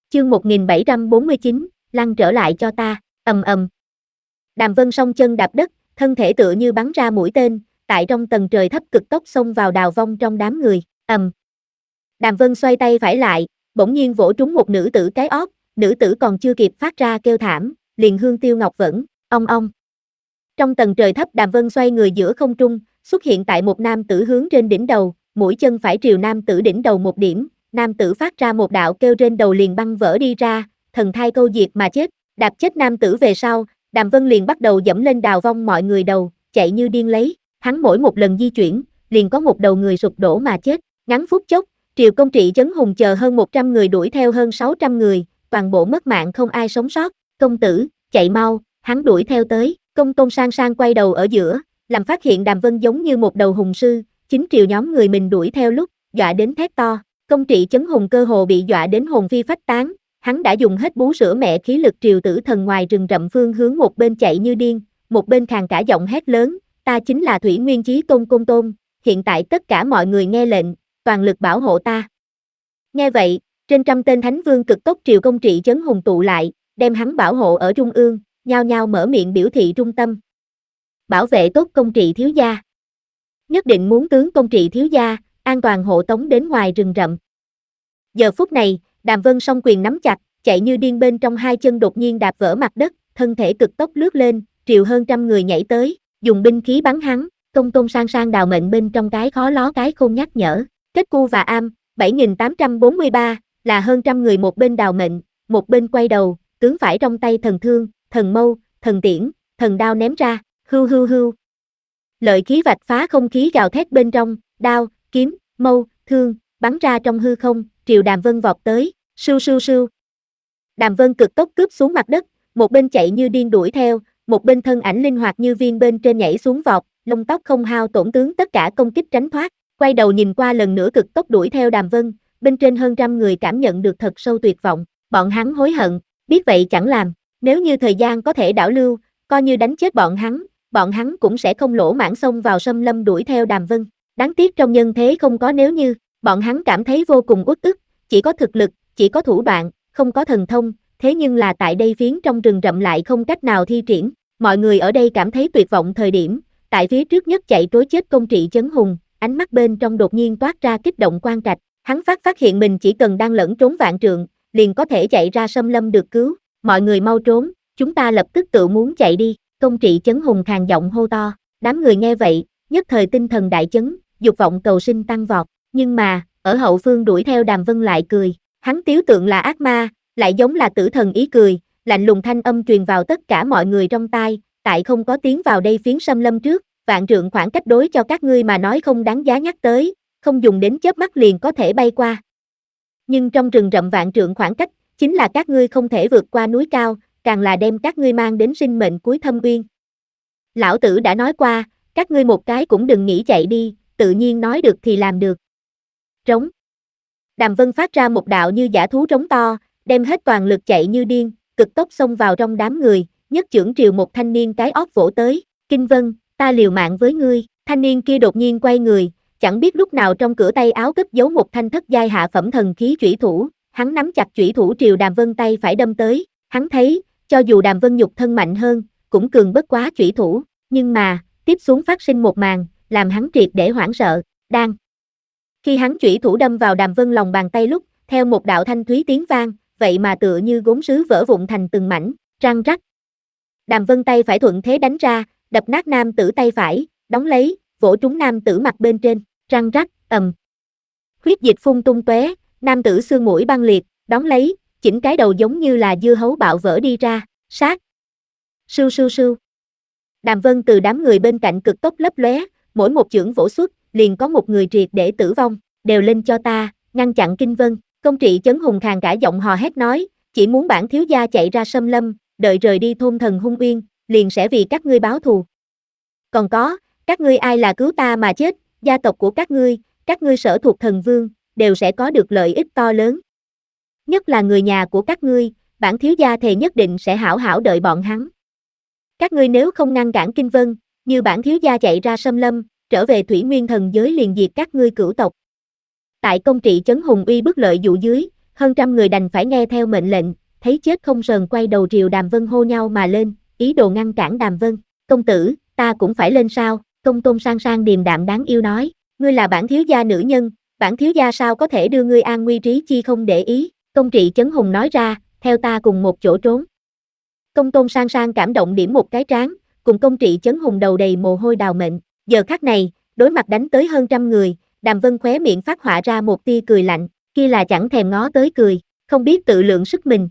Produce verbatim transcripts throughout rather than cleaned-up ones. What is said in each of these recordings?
Chương một nghìn bảy trăm bốn mươi chín, lăn trở lại cho ta, ầm ầm. Đàm Vân song chân đạp đất, thân thể tựa như bắn ra mũi tên, tại trong tầng trời thấp cực tốc xông vào Đào Vong trong đám người, ầm. Đàm Vân xoay tay phải lại, bỗng nhiên vỗ trúng một nữ tử cái ót, nữ tử còn chưa kịp phát ra kêu thảm, liền hương tiêu ngọc vẫn, ong ong. Trong tầng trời thấp Đàm Vân xoay người giữa không trung, xuất hiện tại một nam tử hướng trên đỉnh đầu, mũi chân phải triều nam tử đỉnh đầu một điểm, nam tử phát ra một đạo kêu trên đầu liền băng vỡ đi ra, thần thai câu diệt mà chết, đạp chết nam tử về sau, Đàm Vân liền bắt đầu dẫm lên Đào Vong mọi người đầu, chạy như điên lấy, hắn mỗi một lần di chuyển, liền có một đầu người sụp đổ mà chết, ngắn phút chốc, Triều Công Trị Chấn Hùng chờ hơn một trăm người đuổi theo hơn sáu trăm người, toàn bộ mất mạng không ai sống sót, công tử, chạy mau, hắn đuổi theo tới, Công Tôn Sang Sang quay đầu ở giữa, làm phát hiện Đàm Vân giống như một đầu hùng sư, chính triều nhóm người mình đuổi theo lúc, dọa đến thét to, Công Trị Chấn Hùng cơ hồ bị dọa đến hồn phi phách tán, hắn đã dùng hết bú sữa mẹ khí lực triều tử thần ngoài rừng rậm phương hướng một bên chạy như điên, một bên khàn cả giọng hét lớn, ta chính là Thủy Nguyên Chí Tôn Côn Tôn, hiện tại tất cả mọi người nghe lệnh, toàn lực bảo hộ ta. Nghe vậy, trên trăm tên thánh vương cực tốc Triều Công Trị Chấn Hùng tụ lại, đem hắn bảo hộ ở trung ương, nhao nhao mở miệng biểu thị trung tâm. Bảo vệ tốt Công Trị thiếu gia. Nhất định muốn tướng Công Trị thiếu gia, an toàn hộ tống đến ngoài rừng rậm. Giờ phút này, Đàm Vân song quyền nắm chặt, chạy như điên bên trong hai chân đột nhiên đạp vỡ mặt đất, thân thể cực tốc lướt lên, triều hơn trăm người nhảy tới, dùng binh khí bắn hắn, Công Tôn Sang Sang đào mệnh bên trong cái khó ló cái khôn nhắc nhở, kết cu và am, bảy nghìn tám trăm bốn mươi ba, là hơn trăm người một bên đào mệnh, một bên quay đầu, tướng phải trong tay thần thương, thần mâu, thần tiễn, thần đao ném ra, hưu hưu hưu. Lợi khí vạch phá không khí gào thét bên trong, đao, kiếm, mâu, thương, bắn ra trong hư không, triều Đàm Vân vọt tới, sưu sưu sưu. Đàm Vân cực tốc cướp xuống mặt đất, một bên chạy như điên đuổi theo, một bên thân ảnh linh hoạt như viên bên trên nhảy xuống vọt, lông tóc không hao tổn tướng tất cả công kích tránh thoát, quay đầu nhìn qua lần nữa cực tốc đuổi theo Đàm Vân, bên trên hơn trăm người cảm nhận được thật sâu tuyệt vọng, bọn hắn hối hận, biết vậy chẳng làm, nếu như thời gian có thể đảo lưu, coi như đánh chết bọn hắn, bọn hắn cũng sẽ không lỗ mãng xông vào xâm lâm đuổi theo Đàm Vân, đáng tiếc trong nhân thế không có nếu như, bọn hắn cảm thấy vô cùng uất ức, chỉ có thực lực, chỉ có thủ đoạn, không có thần thông, thế nhưng là tại đây phiến trong rừng rậm lại không cách nào thi triển, mọi người ở đây cảm thấy tuyệt vọng thời điểm, tại phía trước nhất chạy trối chết Công Trị Chấn Hùng, ánh mắt bên trong đột nhiên toát ra kích động quan trạch, hắn phát phát hiện mình chỉ cần đang lẫn trốn vạn trượng, liền có thể chạy ra xâm lâm được cứu, mọi người mau trốn, chúng ta lập tức tự muốn chạy đi, Công Trị Chấn Hùng khàn giọng hô to, đám người nghe vậy, nhất thời tinh thần đại chấn, dục vọng cầu sinh tăng vọt, nhưng mà, ở hậu phương đuổi theo Đàm Vân lại cười, hắn tiếu tượng là ác ma, lại giống là tử thần ý cười, lạnh lùng thanh âm truyền vào tất cả mọi người trong tai, tại không có tiến vào đây phiến xâm lâm trước, vạn trượng khoảng cách đối cho các ngươi mà nói không đáng giá nhắc tới, không dùng đến chớp mắt liền có thể bay qua. Nhưng trong rừng rậm vạn trượng khoảng cách, chính là các ngươi không thể vượt qua núi cao, càng là đem các ngươi mang đến sinh mệnh cuối thâm uyên. Lão tử đã nói qua, các ngươi một cái cũng đừng nghĩ chạy đi, tự nhiên nói được thì làm được. Trống. Đàm Vân phát ra một đạo như dã thú trống to, đem hết toàn lực chạy như điên, cực tốc xông vào trong đám người, nhất chưởng triều một thanh niên cái ót vỗ tới, Kinh Vân, ta liều mạng với ngươi, thanh niên kia đột nhiên quay người, chẳng biết lúc nào trong cửa tay áo cất giấu một thanh thất giai hạ phẩm thần khí chủy thủ, hắn nắm chặt chủy thủ triều Đàm Vân tay phải đâm tới, hắn thấy, cho dù Đàm Vân nhục thân mạnh hơn, cũng cường bất quá chủy thủ, nhưng mà, tiếp xuống phát sinh một màn, làm hắn triệt để hoảng sợ, đang. Khi hắn chủy thủ đâm vào Đàm Vân lòng bàn tay lúc, theo một đạo thanh thúy tiếng vang, vậy mà tựa như gốm sứ vỡ vụn thành từng mảnh, răng rắc. Đàm Vân tay phải thuận thế đánh ra, đập nát nam tử tay phải, đóng lấy, vỗ trúng nam tử mặt bên trên, răng rắc, ầm. Huyết dịch phun tung tóe, nam tử xương mũi băng liệt, đóng lấy, chỉnh cái đầu giống như là dưa hấu bạo vỡ đi ra, sát. Sưu sưu sưu. Đàm Vân từ đám người bên cạnh cực tốc lấp lóe, mỗi một chưởng vỗ xuất, liền có một người triệt để tử vong, đều lên cho ta, ngăn chặn Kinh Vân. Công Trị Chấn Hùng khàn cả giọng hò hét nói, chỉ muốn bản thiếu gia chạy ra xâm lâm, đợi rời đi thôn thần hung uyên, liền sẽ vì các ngươi báo thù. Còn có, các ngươi ai là cứu ta mà chết, gia tộc của các ngươi, các ngươi sở thuộc thần vương, đều sẽ có được lợi ích to lớn. Nhất là người nhà của các ngươi, bản thiếu gia thề nhất định sẽ hảo hảo đợi bọn hắn. Các ngươi nếu không ngăn cản Kinh Vân, như bản thiếu gia chạy ra xâm lâm, trở về Thủy Nguyên thần giới liền diệt các ngươi cửu tộc. Tại Công Trị Chấn Hùng uy bức lợi dụ dưới, Hơn trăm người đành phải nghe theo mệnh lệnh, thấy chết không sờn quay đầu triều Đàm Vân hô nhau mà lên, ý đồ ngăn cản Đàm Vân. Công tử, ta cũng phải lên sao? Công tôn sang sang điềm đạm đáng yêu nói, ngươi là bản thiếu gia nữ nhân, bản thiếu gia sao có thể đưa ngươi an nguy trí chi không để ý. Công trị chấn hùng nói ra, theo ta cùng một chỗ trốn. Công tôn sang sang cảm động điểm một cái trán, cùng công trị chấn hùng đầu đầy mồ hôi đào mệnh. Giờ khắc này, đối mặt đánh tới hơn trăm người, Đàm Vân khóe miệng phát họa ra một tia cười lạnh, kia là chẳng thèm ngó tới cười, không biết tự lượng sức mình.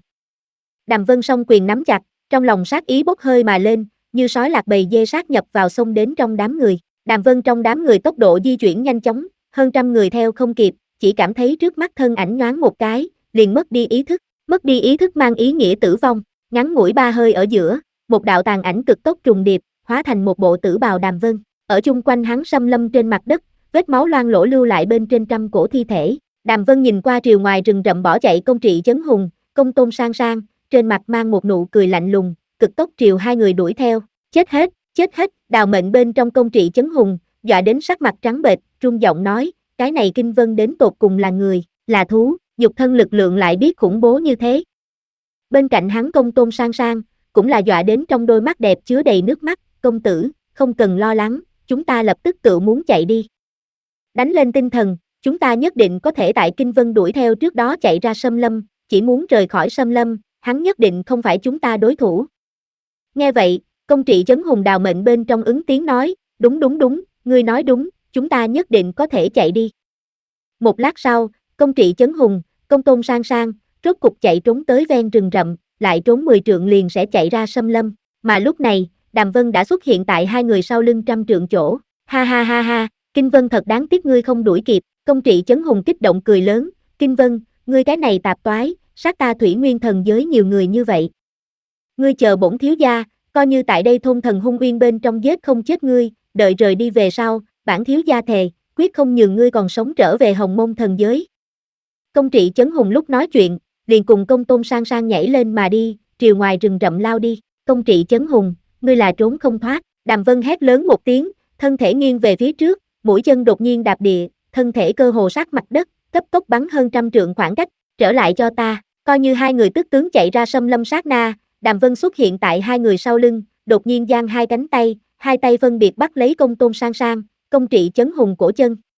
Đàm Vân song quyền nắm chặt, trong lòng sát ý bốc hơi mà lên, như sói lạc bầy dê sát nhập vào xông đến trong đám người. Đàm Vân trong đám người tốc độ di chuyển nhanh chóng, hơn trăm người theo không kịp, chỉ cảm thấy trước mắt thân ảnh nhoáng một cái, liền mất đi ý thức. Mất đi ý thức mang ý nghĩa tử vong, ngắn ngủi ba hơi ở giữa, một đạo tàn ảnh cực tốc trùng điệp, hóa thành một bộ tử bào Đàm Vân. Ở chung quanh hắn xâm lâm trên mặt đất, vết máu loang lổ lưu lại bên trên trăm cổ thi thể. Đàm Vân nhìn qua triều ngoài rừng rậm bỏ chạy công trị chấn hùng, công tôn sang sang, trên mặt mang một nụ cười lạnh lùng, cực tốc triều hai người đuổi theo. Chết hết, chết hết, đào mệnh bên trong công trị chấn hùng, dọa đến sắc mặt trắng bệch, run giọng nói, cái này Kinh Vân đến tột cùng là người, là thú, nhục thân lực lượng lại biết khủng bố như thế. Bên cạnh hắn công tôn sang sang, cũng là dọa đến trong đôi mắt đẹp chứa đầy nước mắt, công tử, không cần lo lắng, chúng ta lập tức tự muốn chạy đi. Đánh lên tinh thần, chúng ta nhất định có thể tại Kinh Vân đuổi theo trước đó chạy ra xâm lâm, chỉ muốn rời khỏi xâm lâm, hắn nhất định không phải chúng ta đối thủ. Nghe vậy, công trị chấn hùng đào mệnh bên trong ứng tiếng nói, đúng đúng đúng, ngươi nói đúng, chúng ta nhất định có thể chạy đi. Một lát sau, công trị chấn hùng, công tôn sang sang, rốt cục chạy trốn tới ven rừng rậm, lại trốn mười trượng liền sẽ chạy ra xâm lâm, mà lúc này, Đàm Vân đã xuất hiện tại hai người sau lưng trăm trượng chỗ, ha ha ha ha, Kinh Vân thật đáng tiếc ngươi không đuổi kịp, công trị chấn hùng kích động cười lớn, Kinh Vân, ngươi cái này tạp toái, sát ta Thủy Nguyên thần giới nhiều người như vậy. Ngươi chờ bổn thiếu gia, coi như tại đây thôn thần hung uyên bên trong giết không chết ngươi, đợi rời đi về sau, bản thiếu gia thề, quyết không nhường ngươi còn sống trở về Hồng Môn thần giới. Công trị chấn hùng lúc nói chuyện, liền cùng công tôn sang sang nhảy lên mà đi, triều ngoài rừng rậm lao đi. Công trị chấn hùng, ngươi là trốn không thoát. Đàm Vân hét lớn một tiếng, thân thể nghiêng về phía trước, mũi chân đột nhiên đạp địa, thân thể cơ hồ sát mặt đất, cấp tốc bắn hơn trăm trượng khoảng cách, trở lại cho ta. Coi như hai người tức tướng chạy ra xâm lâm sát na, Đàm Vân xuất hiện tại hai người sau lưng, đột nhiên giang hai cánh tay, hai tay phân biệt bắt lấy công tôn sang sang, công trị chấn hùng cổ chân.